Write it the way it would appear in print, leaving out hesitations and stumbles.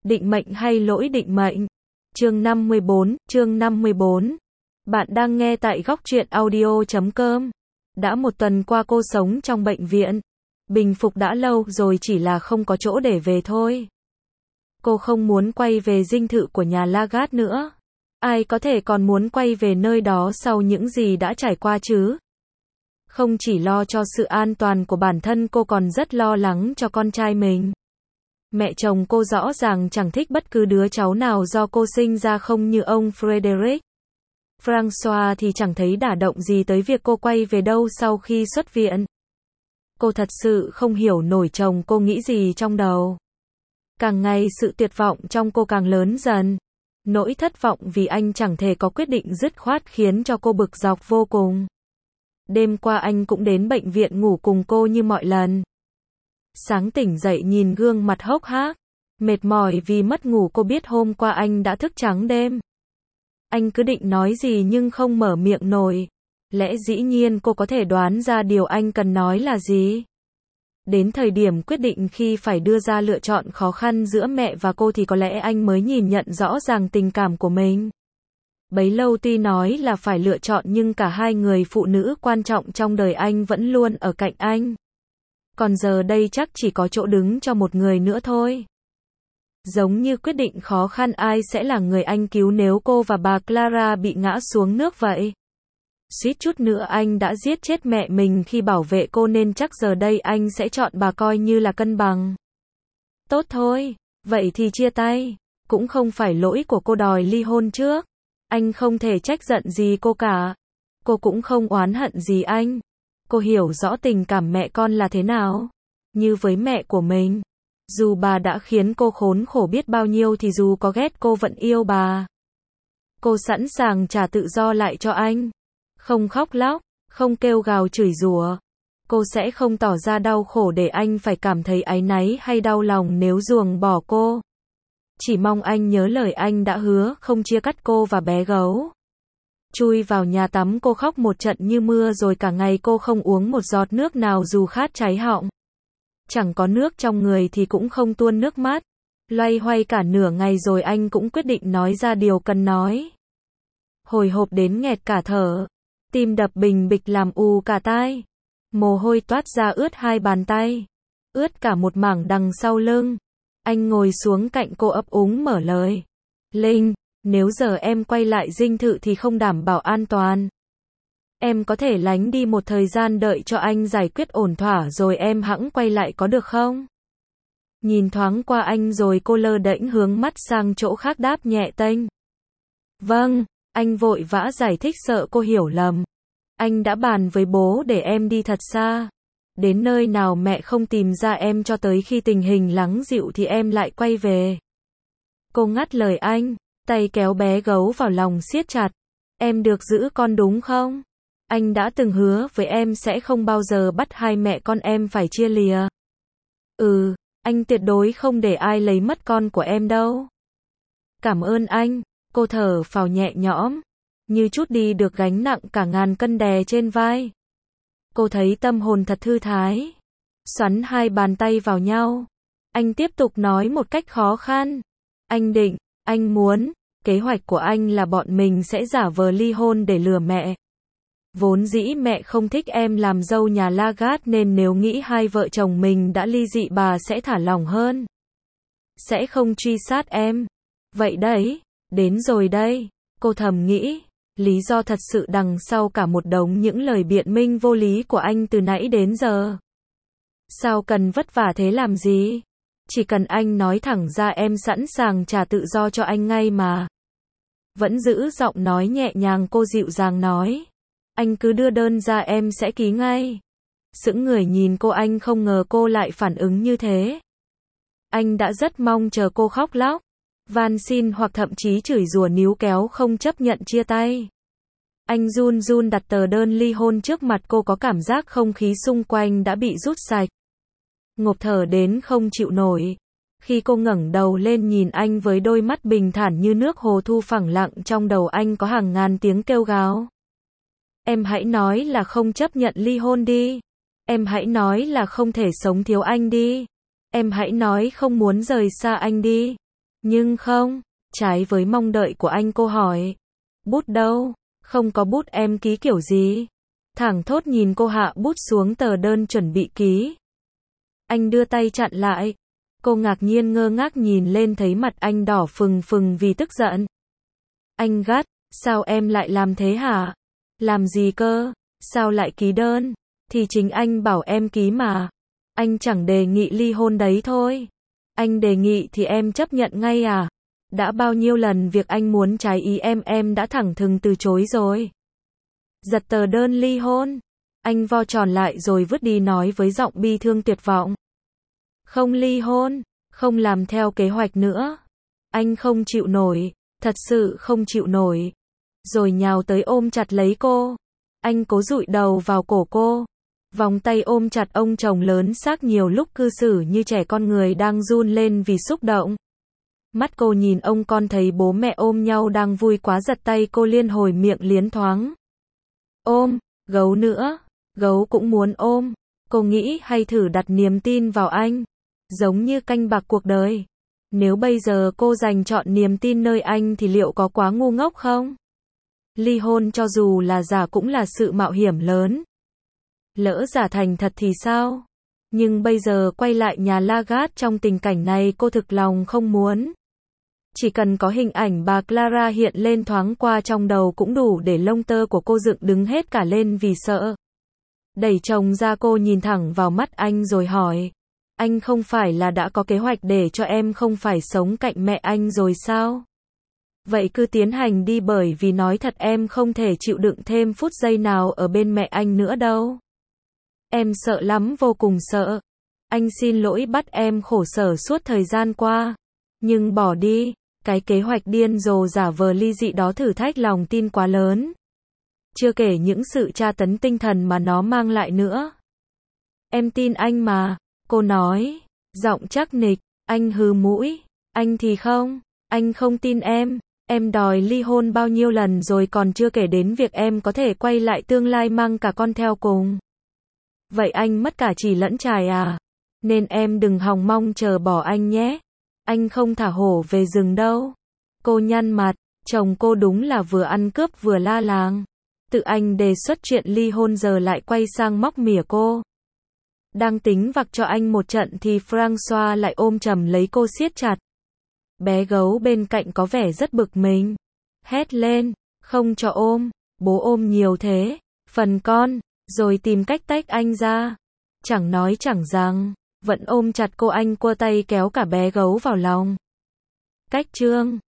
Định mệnh hay lỗi định mệnh? Chương 54. Bạn đang nghe tại góc truyện audio.com. Đã một tuần qua cô sống trong bệnh viện. Bình phục đã lâu rồi, chỉ là không có chỗ để về thôi. Cô không muốn quay về dinh thự của nhà Lagarde nữa. Ai có thể còn muốn quay về nơi đó sau những gì đã trải qua chứ? Không chỉ lo cho sự an toàn của bản thân, cô còn rất lo lắng cho con trai mình. Mẹ chồng cô rõ ràng chẳng thích bất cứ đứa cháu nào do cô sinh ra, không như ông Frederick. François thì chẳng thấy đả động gì tới việc cô quay về đâu sau khi xuất viện. Cô thật sự không hiểu nổi chồng cô nghĩ gì trong đầu. Càng ngày sự tuyệt vọng trong cô càng lớn dần. Nỗi thất vọng vì anh chẳng thể có quyết định dứt khoát khiến cho cô bực dọc vô cùng. Đêm qua anh cũng đến bệnh viện ngủ cùng cô như mọi lần. Sáng tỉnh dậy nhìn gương mặt hốc hác, mệt mỏi vì mất ngủ, cô biết hôm qua anh đã thức trắng đêm. Anh cứ định nói gì nhưng không mở miệng nổi. Lẽ dĩ nhiên cô có thể đoán ra điều anh cần nói là gì. Đến thời điểm quyết định, khi phải đưa ra lựa chọn khó khăn giữa mẹ và cô, thì có lẽ anh mới nhìn nhận rõ ràng tình cảm của mình. Bấy lâu tuy nói là phải lựa chọn, nhưng cả hai người phụ nữ quan trọng trong đời anh vẫn luôn ở cạnh anh. Còn giờ đây chắc chỉ có chỗ đứng cho một người nữa thôi. Giống như quyết định khó khăn ai sẽ là người anh cứu nếu cô và bà Clara bị ngã xuống nước vậy. Suýt chút nữa anh đã giết chết mẹ mình khi bảo vệ cô, nên chắc giờ đây anh sẽ chọn bà coi như là cân bằng. Tốt thôi, vậy thì chia tay. Cũng không phải lỗi của cô đòi ly hôn trước. Anh không thể trách giận gì cô cả. Cô cũng không oán hận gì anh. Cô hiểu rõ tình cảm mẹ con là thế nào. Như với mẹ của mình, dù bà đã khiến cô khốn khổ biết bao nhiêu thì dù có ghét cô vẫn yêu bà. Cô sẵn sàng trả tự do lại cho anh. Không khóc lóc, không kêu gào chửi rủa. Cô sẽ không tỏ ra đau khổ để anh phải cảm thấy áy náy hay đau lòng nếu ruồng bỏ cô. Chỉ mong anh nhớ lời anh đã hứa không chia cắt cô và bé gấu. Chui vào nhà tắm, cô khóc một trận như mưa, rồi cả ngày cô không uống một giọt nước nào dù khát cháy họng. Chẳng có nước trong người thì cũng không tuôn nước mắt. Loay hoay cả nửa ngày rồi anh cũng quyết định nói ra điều cần nói. Hồi hộp đến nghẹt cả thở. Tim đập bình bịch làm ù cả tai. Mồ hôi toát ra ướt hai bàn tay. Ướt cả một mảng đằng sau lưng. Anh ngồi xuống cạnh cô ấp úng mở lời. Linh, nếu giờ em quay lại dinh thự thì không đảm bảo an toàn. Em có thể lánh đi một thời gian đợi cho anh giải quyết ổn thỏa rồi em hẵng quay lại có được không? Nhìn thoáng qua anh rồi cô lơ đễnh hướng mắt sang chỗ khác đáp nhẹ tênh. Vâng, anh vội vã giải thích sợ cô hiểu lầm. Anh đã bàn với bố để em đi thật xa. Đến nơi nào mẹ không tìm ra em, cho tới khi tình hình lắng dịu thì em lại quay về. Cô ngắt lời anh, tay kéo bé gấu vào lòng siết chặt. Em được giữ con đúng không? Anh đã từng hứa với em sẽ không bao giờ bắt hai mẹ con em phải chia lìa. Ừ, anh tuyệt đối không để ai lấy mất con của em đâu. Cảm ơn anh. Cô thở phào nhẹ nhõm, như trút đi được gánh nặng cả ngàn cân đè trên vai. Cô thấy tâm hồn thật thư thái. Xoắn hai bàn tay vào nhau. Anh tiếp tục nói một cách khó khăn. Anh muốn, kế hoạch của anh là bọn mình sẽ giả vờ ly hôn để lừa mẹ. Vốn dĩ mẹ không thích em làm dâu nhà Lagarde, nên nếu nghĩ hai vợ chồng mình đã ly dị, bà sẽ thả lỏng hơn. Sẽ không truy sát em. Vậy đấy, đến rồi đây. Cô thầm nghĩ, lý do thật sự đằng sau cả một đống những lời biện minh vô lý của anh từ nãy đến giờ. Sao cần vất vả thế làm gì? Chỉ cần anh nói thẳng ra em sẵn sàng trả tự do cho anh ngay mà. Vẫn giữ giọng nói nhẹ nhàng, cô dịu dàng nói. Anh cứ đưa đơn ra em sẽ ký ngay. Sững người nhìn cô, anh không ngờ cô lại phản ứng như thế. Anh đã rất mong chờ cô khóc lóc, van xin hoặc thậm chí chửi rủa níu kéo không chấp nhận chia tay. Anh run run đặt tờ đơn ly hôn trước mặt cô, có cảm giác không khí xung quanh đã bị rút sạch. Ngộp thở đến không chịu nổi. Khi cô ngẩng đầu lên nhìn anh với đôi mắt bình thản như nước hồ thu phẳng lặng, trong đầu anh có hàng ngàn tiếng kêu gào. Em hãy nói là không chấp nhận ly hôn đi. Em hãy nói là không thể sống thiếu anh đi. Em hãy nói không muốn rời xa anh đi. Nhưng không, trái với mong đợi của anh, cô hỏi. Bút đâu? Không có bút, em ký kiểu gì? Thảng thốt nhìn cô hạ bút xuống tờ đơn chuẩn bị ký. Anh đưa tay chặn lại. Cô ngạc nhiên ngơ ngác nhìn lên thấy mặt anh đỏ phừng phừng vì tức giận. Anh gắt, sao em lại làm thế hả? Làm gì cơ? Sao lại ký đơn? Thì chính anh bảo em ký mà. Anh chẳng đề nghị ly hôn đấy thôi. Anh đề nghị thì em chấp nhận ngay à? Đã bao nhiêu lần việc anh muốn trái ý em đã thẳng thừng từ chối rồi. Giật tờ đơn ly hôn. Anh vo tròn lại rồi vứt đi nói với giọng bi thương tuyệt vọng. Không ly hôn, không làm theo kế hoạch nữa. Anh không chịu nổi, thật sự không chịu nổi. Rồi nhào tới ôm chặt lấy cô. Anh cố dụi đầu vào cổ cô. Vòng tay ôm chặt ông chồng lớn xác nhiều lúc cư xử như trẻ con người đang run lên vì xúc động. Mắt cô nhìn ông con thấy bố mẹ ôm nhau đang vui quá giật tay cô liên hồi miệng liến thoáng. Ôm, gấu nữa, gấu cũng muốn ôm. Cô nghĩ hay thử đặt niềm tin vào anh. Giống như canh bạc cuộc đời. Nếu bây giờ cô dành chọn niềm tin nơi anh thì liệu có quá ngu ngốc không? Ly hôn cho dù là giả cũng là sự mạo hiểm lớn. Lỡ giả thành thật thì sao? Nhưng bây giờ quay lại nhà Lagarde trong tình cảnh này cô thực lòng không muốn. Chỉ cần có hình ảnh bà Clara hiện lên thoáng qua trong đầu cũng đủ để lông tơ của cô dựng đứng hết cả lên vì sợ. Đẩy chồng ra cô nhìn thẳng vào mắt anh rồi hỏi. Anh không phải là đã có kế hoạch để cho em không phải sống cạnh mẹ anh rồi sao? Vậy cứ tiến hành đi bởi vì nói thật em không thể chịu đựng thêm phút giây nào ở bên mẹ anh nữa đâu. Em sợ lắm, vô cùng sợ. Anh xin lỗi bắt em khổ sở suốt thời gian qua. Nhưng bỏ đi, cái kế hoạch điên rồ giả vờ ly dị đó thử thách lòng tin quá lớn. Chưa kể những sự tra tấn tinh thần mà nó mang lại nữa. Em tin anh mà, cô nói, giọng chắc nịch. Anh hừ mũi, anh thì không, anh không tin em đòi ly hôn bao nhiêu lần rồi còn chưa kể đến việc em có thể quay lại tương lai mang cả con theo cùng. Vậy anh mất cả chì lẫn chài à? Nên em đừng hòng mong chờ bỏ anh nhé. Anh không thả hổ về rừng đâu. Cô nhăn mặt, chồng cô đúng là vừa ăn cướp vừa la làng. Tự anh đề xuất chuyện ly hôn giờ lại quay sang móc mỉa cô. Đang tính vặc cho anh một trận thì François lại ôm chầm lấy cô siết chặt. Bé gấu bên cạnh có vẻ rất bực mình. Hét lên, không cho ôm, bố ôm nhiều thế, phần con, rồi tìm cách tách anh ra. Chẳng nói chẳng rằng, vẫn ôm chặt cô anh cua tay kéo cả bé gấu vào lòng. Cách chương